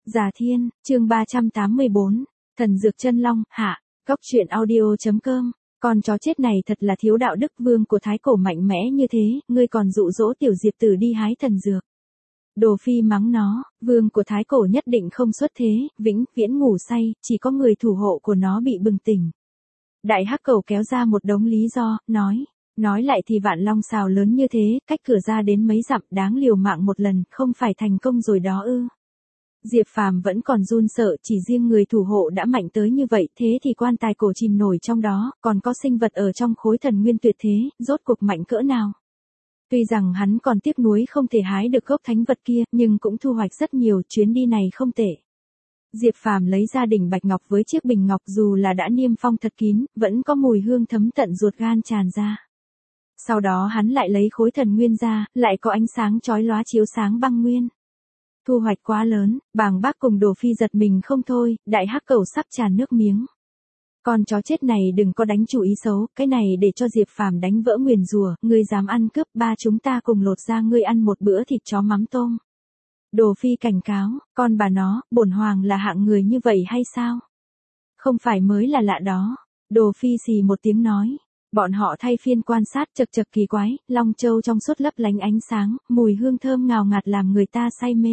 Già Thiên, chương 384, Thần Dược Chân Long, hạ, Cốc truyện audio.com. Con chó chết này thật là thiếu đạo đức, vương của Thái Cổ mạnh mẽ như thế, ngươi còn dụ dỗ tiểu Diệp Tử đi hái thần dược. Đồ Phi mắng nó, vương của Thái Cổ nhất định không xuất thế, vĩnh viễn ngủ say, chỉ có người thủ hộ của nó bị bừng tỉnh. Đại Hắc Cầu kéo ra một đống lý do, nói lại thì Vạn Long Sào lớn như thế, cách cửa ra đến mấy dặm, đáng liều mạng một lần, không phải thành công rồi đó ư. Diệp Phàm vẫn còn run sợ, chỉ riêng người thủ hộ đã mạnh tới như vậy, thế thì quan tài cổ chìm nổi trong đó, còn có sinh vật ở trong khối thần nguyên tuyệt thế, rốt cuộc mạnh cỡ nào. Tuy rằng hắn còn tiếc nuối không thể hái được gốc thánh vật kia, nhưng cũng thu hoạch rất nhiều, chuyến đi này không tệ. Diệp Phàm lấy ra đỉnh bạch ngọc với chiếc bình ngọc, dù là đã niêm phong thật kín, vẫn có mùi hương thấm tận ruột gan tràn ra. Sau đó hắn lại lấy khối thần nguyên ra, lại có ánh sáng chói lóa chiếu sáng băng nguyên. Thu hoạch quá lớn, Bàng Bác cùng Đồ Phi giật mình không thôi, Đại Hắc Cầu sắp tràn nước miếng. Con chó chết này đừng có đánh chủ ý xấu, cái này để cho Diệp Phàm đánh vỡ nguyền rủa, ngươi dám ăn cướp, ba chúng ta cùng lột ra ngươi ăn một bữa thịt chó mắm tôm. Đồ Phi cảnh cáo, con bà nó, bổn hoàng là hạng người như vậy hay sao? Không phải mới là lạ đó. Đồ Phi xì một tiếng nói. Bọn họ thay phiên quan sát, chật chật kỳ quái, long châu trong suốt lấp lánh ánh sáng, mùi hương thơm ngào ngạt làm người ta say mê.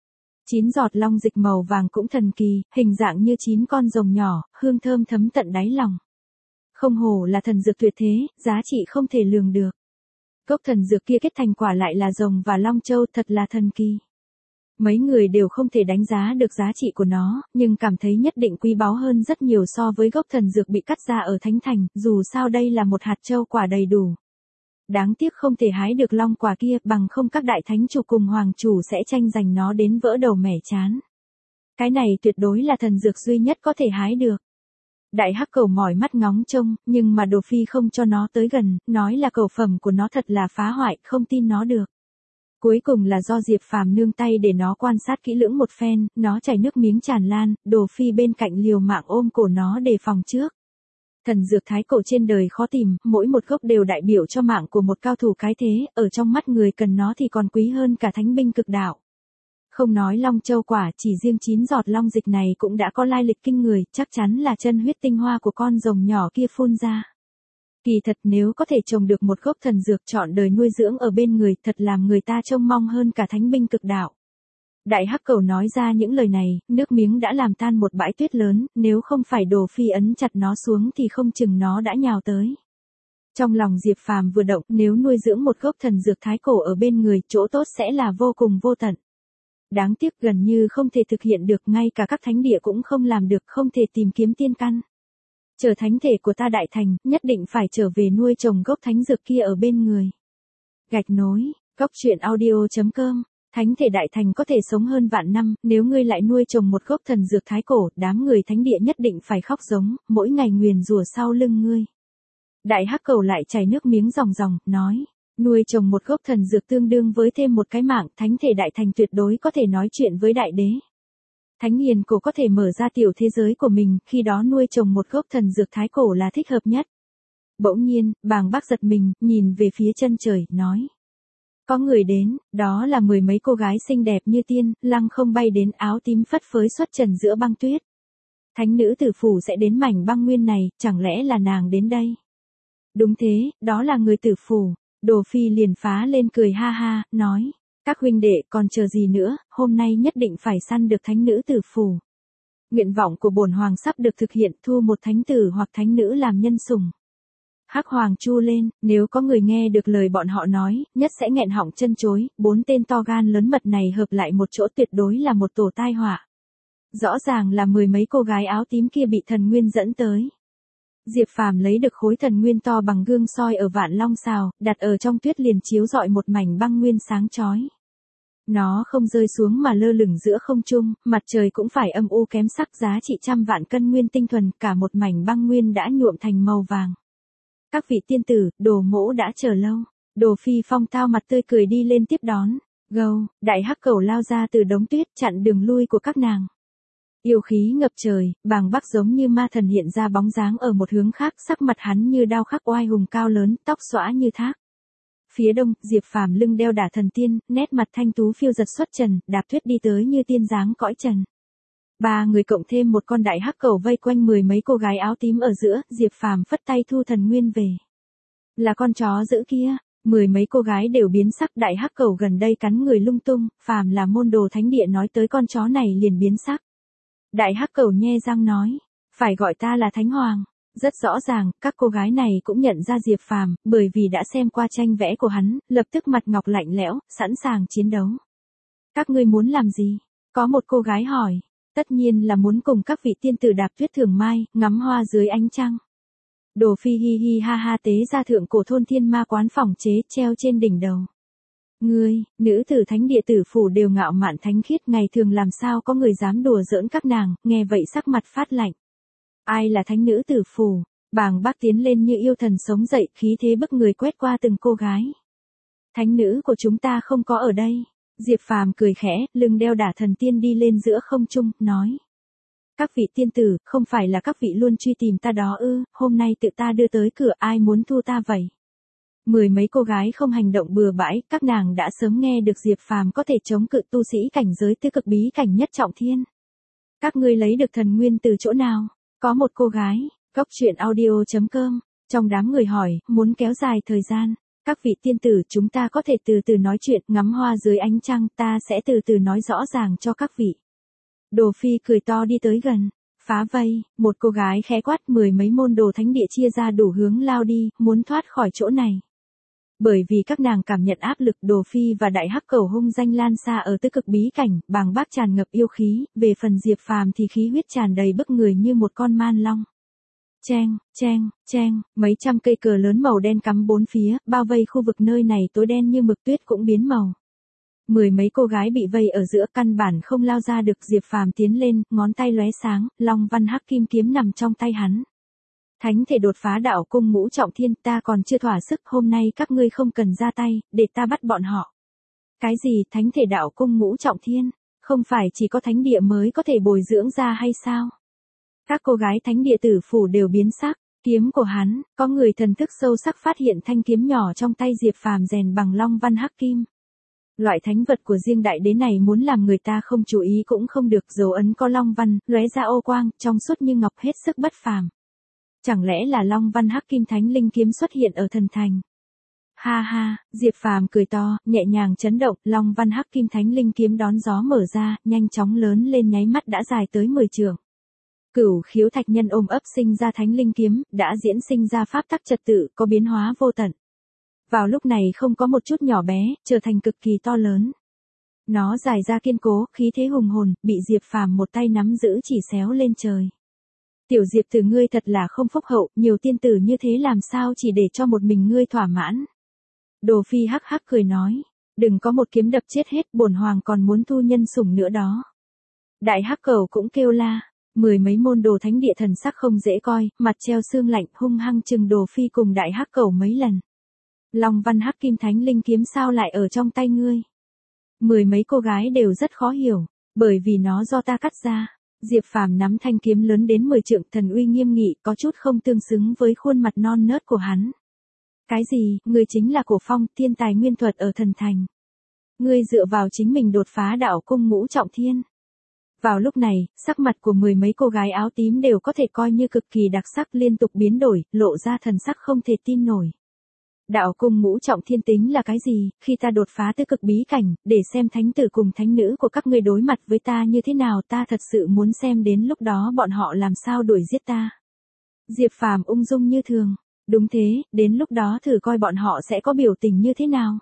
9 giọt long dịch màu vàng cũng thần kỳ, hình dạng như 9 con rồng nhỏ, hương thơm thấm tận đáy lòng. Không hổ là thần dược tuyệt thế, giá trị không thể lường được. Cốc thần dược kia kết thành quả lại là rồng và long châu, thật là thần kỳ. Mấy người đều không thể đánh giá được giá trị của nó, nhưng cảm thấy nhất định quý báu hơn rất nhiều so với gốc thần dược bị cắt ra ở Thánh Thành, dù sao đây là một hạt châu quả đầy đủ. Đáng tiếc không thể hái được long quả kia, bằng không các đại thánh chủ cùng hoàng chủ sẽ tranh giành nó đến vỡ đầu mẻ chán. Cái này tuyệt đối là thần dược duy nhất có thể hái được. Đại Hắc Cầu mỏi mắt ngóng trông, nhưng mà Đồ Phi không cho nó tới gần, nói là cầu phẩm của nó thật là phá hoại, không tin nó được. Cuối cùng là do Diệp Phàm nương tay để nó quan sát kỹ lưỡng một phen, nó chảy nước miếng tràn lan, Đồ Phi bên cạnh liều mạng ôm cổ nó đề phòng trước. Thần dược Thái Cổ trên đời khó tìm, mỗi một gốc đều đại biểu cho mạng của một cao thủ cái thế, ở trong mắt người cần nó thì còn quý hơn cả thánh binh cực đạo. Không nói long châu quả, chỉ riêng 9 giọt long dịch này cũng đã có lai lịch kinh người, chắc chắn là chân huyết tinh hoa của con rồng nhỏ kia phun ra. Kỳ thật nếu có thể trồng được một gốc thần dược trọn đời nuôi dưỡng ở bên người, thật làm người ta trông mong hơn cả thánh binh cực đạo. Đại Hắc Cầu nói ra những lời này, nước miếng đã làm tan một bãi tuyết lớn, nếu không phải Đồ Phi ấn chặt nó xuống thì không chừng nó đã nhào tới. Trong lòng Diệp Phàm vừa động, nếu nuôi dưỡng một gốc thần dược Thái Cổ ở bên người, chỗ tốt sẽ là vô cùng vô tận. Đáng tiếc gần như không thể thực hiện được, ngay cả các thánh địa cũng không làm được, không thể tìm kiếm tiên căn. Chờ thánh thể của ta đại thành, nhất định phải trở về nuôi trồng gốc thánh dược kia ở bên người. Gạch nối, Cốc truyện audio.com. Thánh thể đại thành có thể sống hơn vạn năm, nếu ngươi lại nuôi trồng một gốc thần dược Thái Cổ, đám người thánh địa nhất định phải khóc giống, mỗi ngày nguyền rủa sau lưng ngươi. Đại Hắc Cầu lại chảy nước miếng ròng ròng, nói, nuôi trồng một gốc thần dược tương đương với thêm một cái mạng, thánh thể đại thành tuyệt đối có thể nói chuyện với đại đế. Thánh hiền cổ có thể mở ra tiểu thế giới của mình, khi đó nuôi trồng một gốc thần dược Thái Cổ là thích hợp nhất. Bỗng nhiên, Bàng Bác giật mình, nhìn về phía chân trời, nói. Có người đến, đó là 10 mấy cô gái xinh đẹp như tiên, lăng không bay đến, áo tím phất phới xuất trần giữa băng tuyết. Thánh nữ tử phủ sẽ đến mảnh băng nguyên này, chẳng lẽ là nàng đến đây? Đúng thế, đó là người tử phủ. Đồ Phi liền phá lên cười ha ha, nói. Các huynh đệ còn chờ gì nữa, hôm nay nhất định phải săn được thánh nữ tử phủ. Nguyện vọng của bổn hoàng sắp được thực hiện, thu một thánh tử hoặc thánh nữ làm nhân sủng. Hắc Hoàng chu lên, nếu có người nghe được lời bọn họ nói, nhất sẽ nghẹn họng chân chối, 4 tên to gan lớn mật này hợp lại một chỗ tuyệt đối là một tổ tai họa. Rõ ràng là 10 mấy cô gái áo tím kia bị thần nguyên dẫn tới. Diệp Phàm lấy được khối thần nguyên to bằng gương soi ở Vạn Long Sào, đặt ở trong tuyết liền chiếu rọi một mảnh băng nguyên sáng chói. Nó không rơi xuống mà lơ lửng giữa không trung, mặt trời cũng phải âm u kém sắc, giá trị trăm vạn cân nguyên tinh thuần, cả một mảnh băng nguyên đã nhuộm thành màu vàng. Các vị tiên tử, Đồ mỗ đã chờ lâu. Đồ Phi phong tao mặt tươi cười đi lên tiếp đón. Gâu, Đại Hắc Cầu lao ra từ đống tuyết chặn đường lui của các nàng. Yêu khí ngập trời, Bàng Bác giống như ma thần hiện ra bóng dáng ở một hướng khác, sắc mặt hắn như đao khắc oai hùng cao lớn, tóc xõa như thác. Phía đông, Diệp Phàm lưng đeo đả thần tiên, nét mặt thanh tú phiêu giật xuất trần, đạp tuyết đi tới như tiên dáng cõi trần. Ba người cộng thêm một con đại hắc cẩu vây quanh mười mấy cô gái áo tím ở giữa, Diệp Phàm phất tay thu thần nguyên về. Là con chó dữ kia, mười mấy cô gái đều biến sắc, đại hắc cẩu gần đây cắn người lung tung, phàm là môn đồ thánh địa nói tới con chó này liền biến sắc. Đại hắc cẩu nhe răng nói, phải gọi ta là Thánh Hoàng. Rất rõ ràng, các cô gái này cũng nhận ra Diệp Phàm, bởi vì đã xem qua tranh vẽ của hắn, lập tức mặt ngọc lạnh lẽo, sẵn sàng chiến đấu. Các ngươi muốn làm gì? Có một cô gái hỏi. Tất nhiên là muốn cùng các vị tiên tử đạp tuyết thường mai, ngắm hoa dưới ánh trăng. Đồ Phi hi hi ha ha tế ra thượng cổ thôn thiên ma quán phòng chế treo trên đỉnh đầu. Ngươi, nữ tử thánh địa tử phủ đều ngạo mạn thánh khiết, ngày thường làm sao có người dám đùa giỡn các nàng, nghe vậy sắc mặt phát lạnh. Ai là thánh nữ tử phủ? Bàng Bác tiến lên như yêu thần sống dậy, khí thế bức người quét qua từng cô gái. Thánh nữ của chúng ta không có ở đây. Diệp Phàm cười khẽ, lưng đeo đả thần tiên đi lên giữa không trung, nói. Các vị tiên tử, không phải là các vị luôn truy tìm ta đó ư, hôm nay tự ta đưa tới cửa, ai muốn thu ta vậy? Mười mấy cô gái không hành động bừa bãi, các nàng đã sớm nghe được Diệp Phàm có thể chống cự tu sĩ cảnh giới tư cực bí cảnh nhất trọng thiên. Các ngươi lấy được thần nguyên từ chỗ nào? Có một cô gái, góc truyện audio.com, trong đám người hỏi, muốn kéo dài thời gian. Các vị tiên tử, chúng ta có thể từ từ nói chuyện, ngắm hoa dưới ánh trăng, ta sẽ từ từ nói rõ ràng cho các vị. Đồ Phi cười to đi tới gần, phá vây, một cô gái khẽ quát, mười mấy môn đồ thánh địa chia ra đủ hướng lao đi, muốn thoát khỏi chỗ này. Bởi vì các nàng cảm nhận áp lực, Đồ Phi và đại hắc cẩu hung danh lan xa ở tư cực bí cảnh, Bàng Bác tràn ngập yêu khí, về phần Diệp Phàm thì khí huyết tràn đầy bức người như một con man long. Cheng, cheng, cheng, mấy trăm cây cờ lớn màu đen cắm bốn phía, bao vây khu vực nơi này tối đen như mực, tuyết cũng biến màu. Mười mấy cô gái bị vây ở giữa, căn bản không lao ra được. Diệp Phàm tiến lên, ngón tay lóe sáng, long văn hắc kim kiếm nằm trong tay hắn. Thánh thể đột phá đạo cung ngũ trọng thiên, ta còn chưa thỏa sức, hôm nay các ngươi không cần ra tay, để ta bắt bọn họ. Cái gì, thánh thể đạo cung ngũ trọng thiên? Không phải chỉ có thánh địa mới có thể bồi dưỡng ra hay sao? Các cô gái thánh địa tử phủ đều biến sắc, kiếm của hắn, có người thần thức sâu sắc phát hiện thanh kiếm nhỏ trong tay Diệp Phàm rèn bằng long văn hắc kim. Loại thánh vật của riêng đại đế này muốn làm người ta không chú ý cũng không được, dấu ấn có long văn, lóe ra ô quang, trong suốt như ngọc, hết sức bất phàm. Chẳng lẽ là long văn hắc kim thánh linh kiếm xuất hiện ở thần thành? Ha ha, Diệp Phàm cười to, nhẹ nhàng chấn động, long văn hắc kim thánh linh kiếm đón gió mở ra, nhanh chóng lớn lên, nháy mắt đã dài tới 10 trượng. Cửu khiếu thạch nhân ôm ấp sinh ra thánh linh kiếm, đã diễn sinh ra pháp tắc trật tự, có biến hóa vô tận. Vào lúc này không có một chút nhỏ bé, trở thành cực kỳ to lớn. Nó dài ra kiên cố, khí thế hùng hồn, bị Diệp Phàm một tay nắm giữ chỉ xéo lên trời. Tiểu Diệp tử, ngươi thật là không phúc hậu, nhiều tiên tử như thế làm sao chỉ để cho một mình ngươi thỏa mãn. Đồ Phi hắc hắc cười nói, đừng có một kiếm đập chết hết, bổn hoàng còn muốn thu nhân sủng nữa đó. Đại hắc cẩu cũng kêu la, mười mấy môn đồ thánh địa thần sắc không dễ coi, mặt treo xương lạnh, hung hăng chừng Đồ Phi cùng đại hắc cẩu mấy lần. Long văn hắc kim thánh linh kiếm sao lại ở trong tay ngươi? Mười mấy cô gái đều rất khó hiểu, bởi vì nó do ta cắt ra. Diệp Phàm nắm thanh kiếm lớn đến 10 trượng, thần uy nghiêm nghị, có chút không tương xứng với khuôn mặt non nớt của hắn. Cái gì, ngươi chính là Cổ Phong, thiên tài nguyên thuật ở thần thành. Ngươi dựa vào chính mình đột phá đạo cung ngũ trọng thiên. Vào lúc này, sắc mặt của mười mấy cô gái áo tím đều có thể coi như cực kỳ đặc sắc, liên tục biến đổi, lộ ra thần sắc không thể tin nổi. Đạo cung ngũ trọng thiên tính là cái gì, khi ta đột phá tới cực bí cảnh, để xem thánh tử cùng thánh nữ của các ngươi đối mặt với ta như thế nào, ta thật sự muốn xem đến lúc đó bọn họ làm sao đuổi giết ta. Diệp Phàm ung dung như thường, đúng thế, đến lúc đó thử coi bọn họ sẽ có biểu tình như thế nào.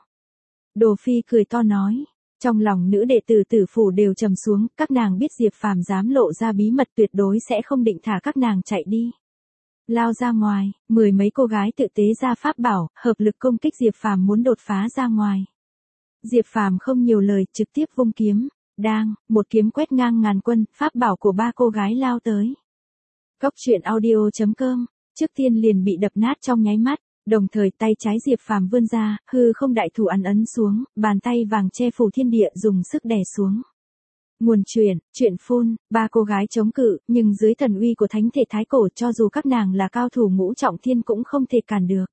Đồ Phi cười to nói, trong lòng nữ đệ tử tử phủ đều trầm xuống, các nàng biết Diệp Phàm dám lộ ra bí mật, tuyệt đối sẽ không định thả các nàng chạy đi. Lao ra ngoài, mười mấy cô gái tự tế ra pháp bảo, hợp lực công kích Diệp Phàm muốn đột phá ra ngoài. Diệp Phàm không nhiều lời, trực tiếp vung kiếm, đang, một kiếm quét ngang ngàn quân, pháp bảo của ba cô gái lao tới. Góc truyện audio.com, trước tiên liền bị đập nát trong nháy mắt, đồng thời tay trái Diệp Phàm vươn ra, hư không đại thủ ấn xuống, bàn tay vàng che phủ thiên địa dùng sức đè xuống. Nguồn chuyện phun, ba cô gái chống cự, nhưng dưới thần uy của thánh thể thái cổ, cho dù các nàng là cao thủ ngũ trọng thiên cũng không thể cản được.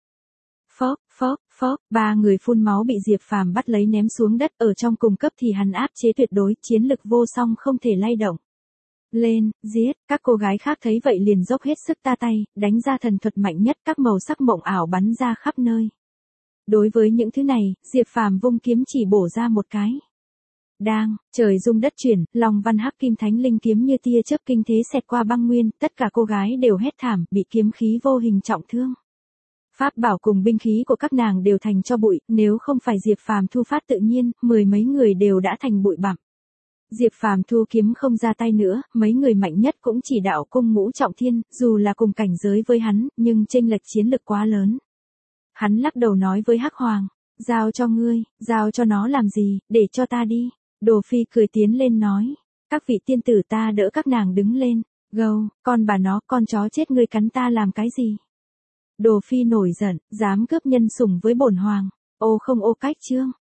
Phốc, ba người phun máu bị Diệp Phàm bắt lấy ném xuống đất, ở trong cùng cấp thì hắn áp chế tuyệt đối, chiến lực vô song không thể lay động. Lên, giết, các cô gái khác thấy vậy liền dốc hết sức ta tay, đánh ra thần thuật mạnh nhất, các màu sắc mộng ảo bắn ra khắp nơi. Đối với những thứ này, Diệp Phàm vung kiếm chỉ bổ ra một cái. Đang, trời rung đất chuyển, Long Văn Hắc Kim Thánh Linh kiếm như tia chớp kinh thế xẹt qua băng nguyên, tất cả cô gái đều hét thảm, bị kiếm khí vô hình trọng thương. Pháp bảo cùng binh khí của các nàng đều thành cho bụi, nếu không phải Diệp Phàm thu phát tự nhiên, mười mấy người đều đã thành bụi bặm. Diệp Phàm thu kiếm không ra tay nữa, mấy người mạnh nhất cũng chỉ đạo cung ngũ trọng thiên, dù là cùng cảnh giới với hắn, nhưng chênh lệch chiến lực quá lớn. Hắn lắc đầu nói với Hắc Hoàng, giao cho ngươi, giao cho nó làm gì, để cho ta đi. Đồ Phi cười tiến lên nói, các vị tiên tử ta đỡ các nàng đứng lên, gâu, con bà nó, con chó chết ngươi cắn ta làm cái gì. Đồ Phi nổi giận, dám cướp nhân sủng với bổn hoàng, ô không ô cách chương.